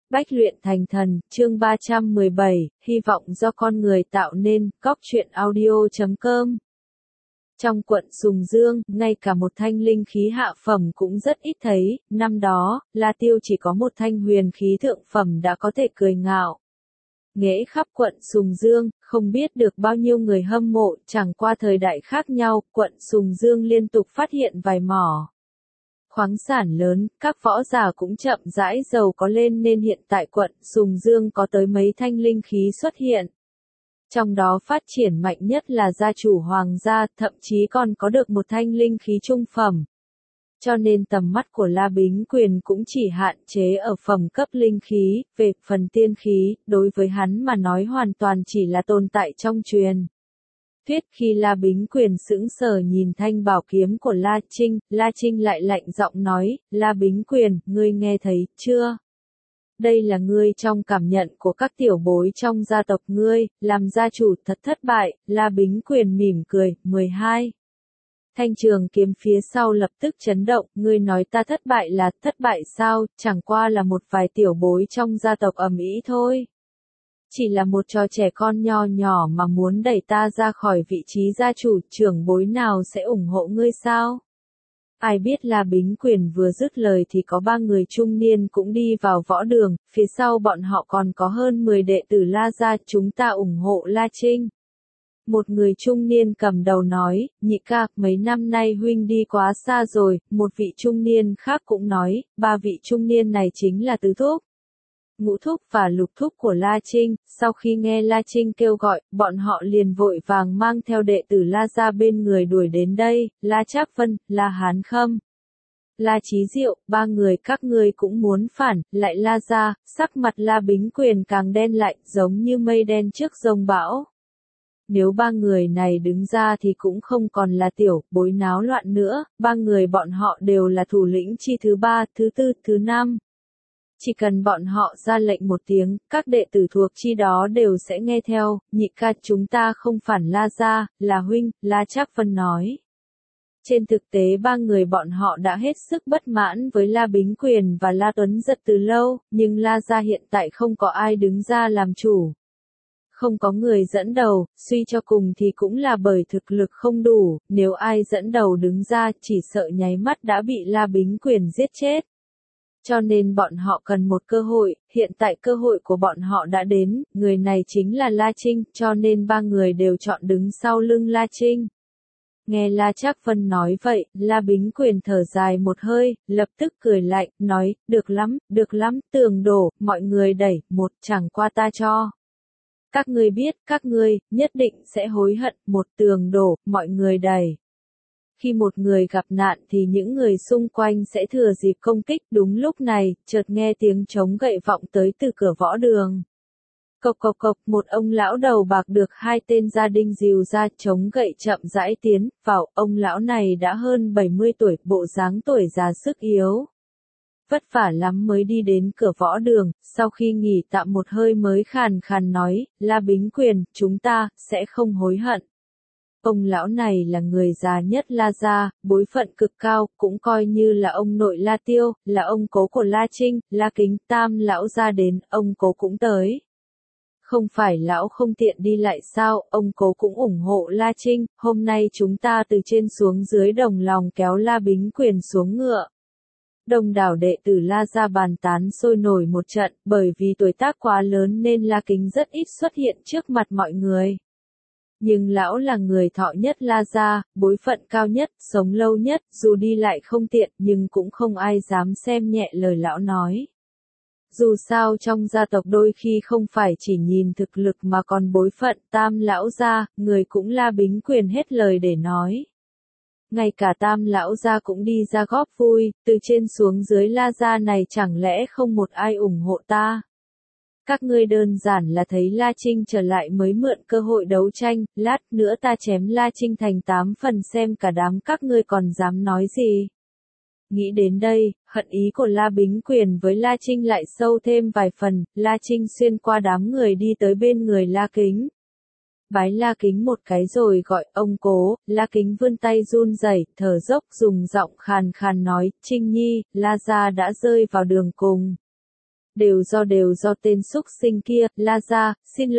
Bách luyện thành thần, chương 317, hy vọng do con người tạo nên, góc truyện audio.com. Trong quận Sùng Dương, ngay cả một thanh linh khí hạ phẩm cũng rất ít thấy, năm đó, La Tiêu chỉ có một thanh huyền khí thượng phẩm đã có thể cười ngạo. Nghễ khắp quận Sùng Dương, không biết được bao nhiêu người hâm mộ, chẳng qua thời đại khác nhau, quận Sùng Dương liên tục phát hiện vài mỏ khoáng sản lớn, các võ giả cũng chậm rãi giàu có lên nên hiện tại quận Sùng Dương có tới mấy thanh linh khí xuất hiện. Trong đó phát triển mạnh nhất là gia chủ hoàng gia, thậm chí còn có được một thanh linh khí trung phẩm. Cho nên tầm mắt của La Bính Quyền cũng chỉ hạn chế ở phẩm cấp linh khí, về phần tiên khí, đối với hắn mà nói hoàn toàn chỉ là tồn tại trong truyền thuyết. Khi La Bính Quyền sững sờ nhìn thanh bảo kiếm của La Trinh lại lạnh giọng nói, La Bính Quyền, ngươi nghe thấy chưa? Đây là ngươi trong cảm nhận của các tiểu bối trong gia tộc ngươi, làm gia chủ thật thất bại. La Bính Quyền mỉm cười, 12. Thanh trường kiếm phía sau lập tức chấn động, ngươi nói ta thất bại là thất bại sao, chẳng qua là một vài tiểu bối trong gia tộc ầm ĩ thôi. Chỉ là một trò trẻ con nho nhỏ mà muốn đẩy ta ra khỏi vị trí gia chủ, trưởng bối nào sẽ ủng hộ ngươi sao? Ai biết La Bính Quyền vừa dứt lời thì có 3 người trung niên cũng đi vào võ đường, phía sau bọn họ còn có hơn 10 đệ tử La gia, chúng ta ủng hộ La Trinh. Một người trung niên cầm đầu nói, nhị ca, mấy năm nay huynh đi quá xa rồi. Một vị trung niên khác cũng nói, 3 vị trung niên này chính là tứ thúc, ngũ thúc và lục thúc của La Trinh. Sau khi nghe La Trinh kêu gọi, bọn họ liền vội vàng mang theo đệ tử La gia bên người đuổi đến đây. La Trác Vân, La Hán Khâm, La Chí Diệu, 3 người các ngươi cũng muốn phản lại La gia. Sắc mặt La Bính Quyền càng đen lại, giống như mây đen trước giông bão. Nếu 3 người này đứng ra thì cũng không còn là tiểu bối náo loạn nữa, 3 người bọn họ đều là thủ lĩnh chi thứ 3, thứ 4, thứ 5. Chỉ cần bọn họ ra lệnh một tiếng, các đệ tử thuộc chi đó đều sẽ nghe theo. Nhị ca, chúng ta không phản La gia, là huynh, La Trác Vân nói. Trên thực tế 3 người bọn họ đã hết sức bất mãn với La Bính Quyền và La Tuấn Giật từ lâu, nhưng La gia hiện tại không có ai đứng ra làm chủ. Không có người dẫn đầu, suy cho cùng thì cũng là bởi thực lực không đủ, nếu ai dẫn đầu đứng ra chỉ sợ nháy mắt đã bị La Bính Quyền giết chết. Cho nên bọn họ cần một cơ hội, hiện tại cơ hội của bọn họ đã đến, người này chính là La Trinh, cho nên 3 người đều chọn đứng sau lưng La Trinh. Nghe La Trác Vân nói vậy, La Bính Quyền thở dài một hơi, lập tức cười lạnh, nói, được lắm, tường đổ, mọi người đẩy, một chẳng qua ta cho. Các ngươi biết, các ngươi, nhất định sẽ hối hận, một tường đổ, mọi người đẩy. Khi một người gặp nạn thì những người xung quanh sẽ thừa dịp công kích. Đúng lúc này, chợt nghe tiếng trống gậy vọng tới từ cửa võ đường. Cộc cộc cộc, một ông lão đầu bạc được 2 tên gia đình dìu ra, trống gậy chậm rãi tiến vào. Ông lão này đã hơn 70 tuổi, bộ dáng tuổi già sức yếu. Vất vả lắm mới đi đến cửa võ đường, sau khi nghỉ tạm một hơi mới khàn khàn nói, La Bính Quyền, chúng ta sẽ không hối hận. Ông lão này là người già nhất La gia, bối phận cực cao, cũng coi như là ông nội La Tiêu, là ông cố của La Trinh. La Kính Tam lão ra đến, ông cố cũng tới. Không phải lão không tiện đi lại sao, ông cố cũng ủng hộ La Trinh. Hôm nay chúng ta từ trên xuống dưới đồng lòng kéo La Bính Quyền xuống ngựa. Đông đảo đệ tử La gia bàn tán sôi nổi một trận, bởi vì tuổi tác quá lớn nên La Kính rất ít xuất hiện trước mặt mọi người. Nhưng lão là người thọ nhất La gia, bối phận cao nhất, sống lâu nhất, dù đi lại không tiện nhưng cũng không ai dám xem nhẹ lời lão nói. Dù sao trong gia tộc đôi khi không phải chỉ nhìn thực lực mà còn bối phận. Tam lão gia, người cũng La Bính Quyền hết lời để nói. Ngay cả Tam lão gia cũng đi ra góp vui, từ trên xuống dưới La gia này chẳng lẽ không một ai ủng hộ ta? Các ngươi đơn giản là thấy La Trinh trở lại mới mượn cơ hội đấu tranh, lát nữa ta chém La Trinh thành 8 phần xem cả đám các ngươi còn dám nói gì. Nghĩ đến đây, hận ý của La Bính Quyền với La Trinh lại sâu thêm vài phần. La Trinh xuyên qua đám người đi tới bên người La Kính. Bái La Kính một cái rồi gọi ông cố. La Kính vươn tay run rẩy, thở dốc, dùng giọng khàn khàn nói, Trinh Nhi, La gia đã rơi vào đường cùng. Đều do tên xúc sinh kia, La Gia,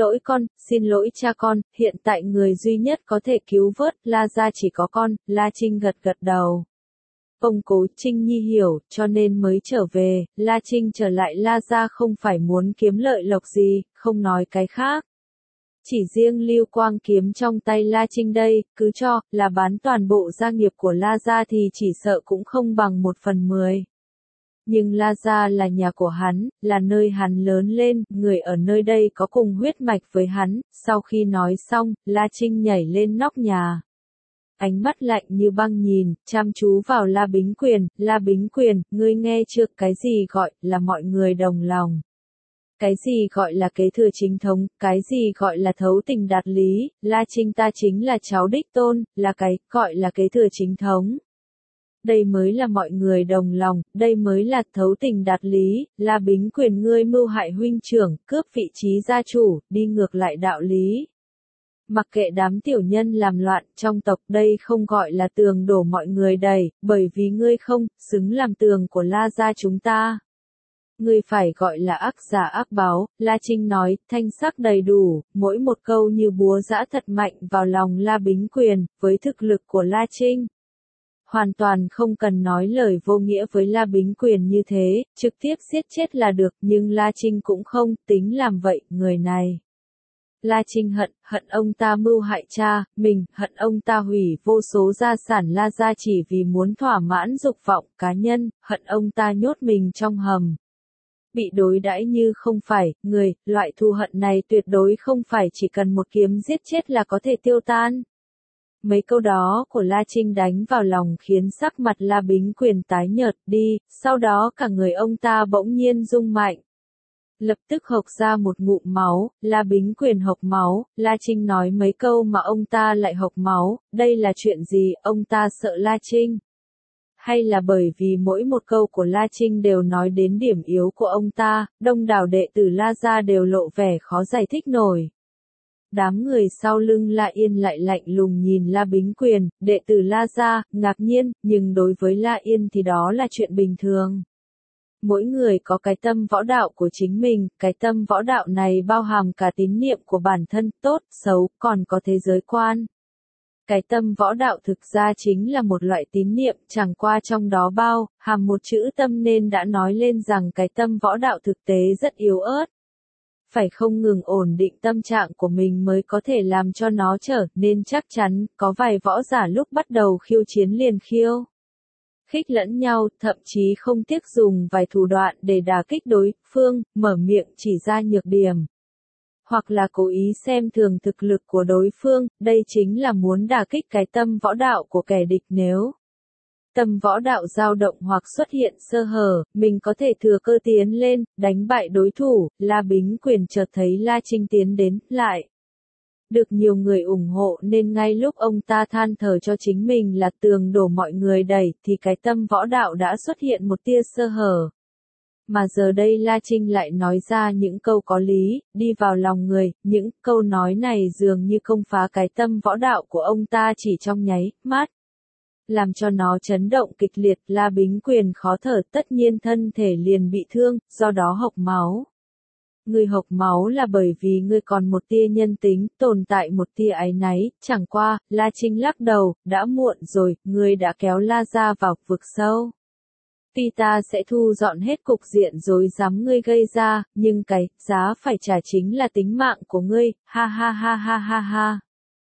xin lỗi cha con, hiện tại người duy nhất có thể cứu vớt La Gia chỉ có con, La Trinh gật gật đầu. Ông Cố Trinh Nhi hiểu, cho nên mới trở về, La Trinh trở lại La Gia không phải muốn kiếm lợi lộc gì, không nói cái khác. Chỉ riêng Lưu Quang kiếm trong tay La Trinh đây, cứ cho là bán toàn bộ gia nghiệp của La Gia thì chỉ sợ cũng không bằng 1/10. Nhưng La Gia là nhà của hắn, là nơi hắn lớn lên, người ở nơi đây có cùng huyết mạch với hắn. Sau khi nói xong, La Trinh nhảy lên nóc nhà. Ánh mắt lạnh như băng nhìn, chăm chú vào La Bính Quyền, ngươi nghe chưa, cái gì gọi là mọi người đồng lòng. Cái gì gọi là kế thừa chính thống, cái gì gọi là thấu tình đạt lý, La Trinh ta chính là cháu đích tôn, là cái gọi là kế thừa chính thống. Đây mới là mọi người đồng lòng, đây mới là thấu tình đạt lý, La Bính Quyền ngươi mưu hại huynh trưởng, cướp vị trí gia chủ, đi ngược lại đạo lý. Mặc kệ đám tiểu nhân làm loạn trong tộc đây không gọi là tường đổ mọi người đầy, bởi vì ngươi không xứng làm tường của La Gia chúng ta. Ngươi phải gọi là ác giả ác báo, La Trinh nói, thanh sắc đầy đủ, mỗi một câu như búa giã thật mạnh vào lòng La Bính Quyền, với thực lực của La Trinh. Hoàn toàn không cần nói lời vô nghĩa với La Bính Quyền như thế, trực tiếp giết chết là được, nhưng La Trinh cũng không tính làm vậy, người này. La Trinh hận ông ta mưu hại cha, mình, hận ông ta hủy vô số gia sản La Gia chỉ vì muốn thỏa mãn dục vọng cá nhân, hận ông ta nhốt mình trong hầm. Bị đối đãi như không phải, người, loại thù hận này tuyệt đối không phải chỉ cần một kiếm giết chết là có thể tiêu tan. Mấy câu đó của La Trinh đánh vào lòng khiến sắc mặt La Bính Quyền tái nhợt đi, sau đó cả người ông ta bỗng nhiên rung mạnh. Lập tức hộc ra một ngụm máu, La Bính Quyền hộc máu, La Trinh nói mấy câu mà ông ta lại hộc máu, đây là chuyện gì, ông ta sợ La Trinh? Hay là bởi vì mỗi một câu của La Trinh đều nói đến điểm yếu của ông ta, đông đảo đệ tử La Gia đều lộ vẻ khó giải thích nổi. Đám người sau lưng La Yên lại lạnh lùng nhìn La Bính Quyền, đệ tử La Gia, ngạc nhiên, nhưng đối với La Yên thì đó là chuyện bình thường. Mỗi người có cái tâm võ đạo của chính mình, cái tâm võ đạo này bao hàm cả tín niệm của bản thân, tốt, xấu, còn có thế giới quan. Cái tâm võ đạo thực ra chính là một loại tín niệm, chẳng qua trong đó bao hàm một chữ tâm nên đã nói lên rằng cái tâm võ đạo thực tế rất yếu ớt. Phải không ngừng ổn định tâm trạng của mình mới có thể làm cho nó trở nên chắc chắn, có vài võ giả lúc bắt đầu khiêu chiến liền khiêu khích lẫn nhau, thậm chí không tiếc dùng vài thủ đoạn để đả kích đối phương, mở miệng chỉ ra nhược điểm. Hoặc là cố ý xem thường thực lực của đối phương, đây chính là muốn đả kích cái tâm võ đạo của kẻ địch nếu. Tâm võ đạo dao động hoặc xuất hiện sơ hở, mình có thể thừa cơ tiến lên, đánh bại đối thủ, La Bính Quyền chợt thấy La Trinh tiến đến, lại. Được nhiều người ủng hộ nên ngay lúc ông ta than thở cho chính mình là tường đổ mọi người đẩy thì cái tâm võ đạo đã xuất hiện một tia sơ hở. Mà giờ đây La Trinh lại nói ra những câu có lý, đi vào lòng người, những câu nói này dường như công phá cái tâm võ đạo của ông ta chỉ trong nháy mắt. Làm cho nó chấn động kịch liệt, La Bính Quyền khó thở, tất nhiên thân thể liền bị thương, do đó hộc máu. Ngươi hộc máu là bởi vì ngươi còn một tia nhân tính, tồn tại một tia áy náy, chẳng qua, La Trinh lắc đầu, đã muộn rồi, ngươi đã kéo La Gia vào vực sâu. Tuy ta sẽ thu dọn hết cục diện rối rắm ngươi gây ra, nhưng cái giá phải trả chính là tính mạng của ngươi, ha ha ha ha ha ha.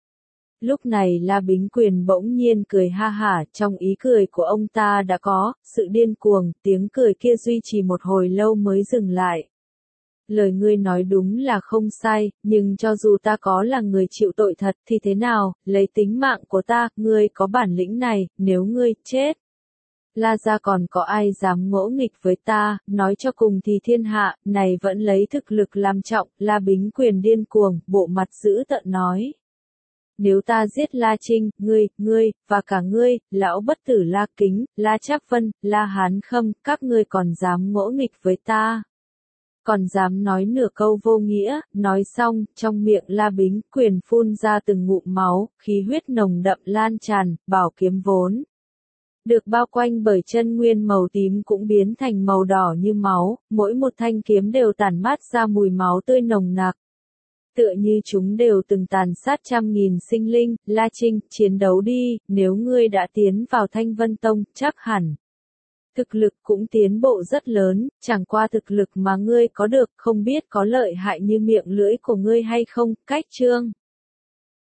Lúc này La Bính Quyền bỗng nhiên cười ha hả, trong ý cười của ông ta đã có sự điên cuồng, tiếng cười kia duy trì một hồi lâu mới dừng lại. Lời ngươi nói đúng là không sai, nhưng cho dù ta có là người chịu tội thật thì thế nào, lấy tính mạng của ta, ngươi có bản lĩnh này, nếu ngươi chết. La Gia còn có ai dám ngỗ nghịch với ta, nói cho cùng thì thiên hạ, này vẫn lấy thực lực làm trọng, La Bính Quyền điên cuồng, bộ mặt dữ tợn nói. Nếu ta giết La Trinh, ngươi, và cả ngươi, lão bất tử La Kính, La Trác Vân, La Hán Khâm, các ngươi còn dám ngỗ nghịch với ta. Còn dám nói nửa câu vô nghĩa, nói xong, trong miệng La Bính Quyền phun ra từng ngụm máu, khí huyết nồng đậm lan tràn, bảo kiếm vốn. được bao quanh bởi chân nguyên màu tím cũng biến thành màu đỏ như máu, mỗi một thanh kiếm đều tản mát ra mùi máu tươi nồng nặc. Tựa như chúng đều từng tàn sát trăm nghìn sinh linh. La Trinh, chiến đấu đi, nếu ngươi đã tiến vào Thanh Vân Tông, chắc hẳn thực lực cũng tiến bộ rất lớn, chẳng qua thực lực mà ngươi có được không biết có lợi hại như miệng lưỡi của ngươi hay không. Cách chương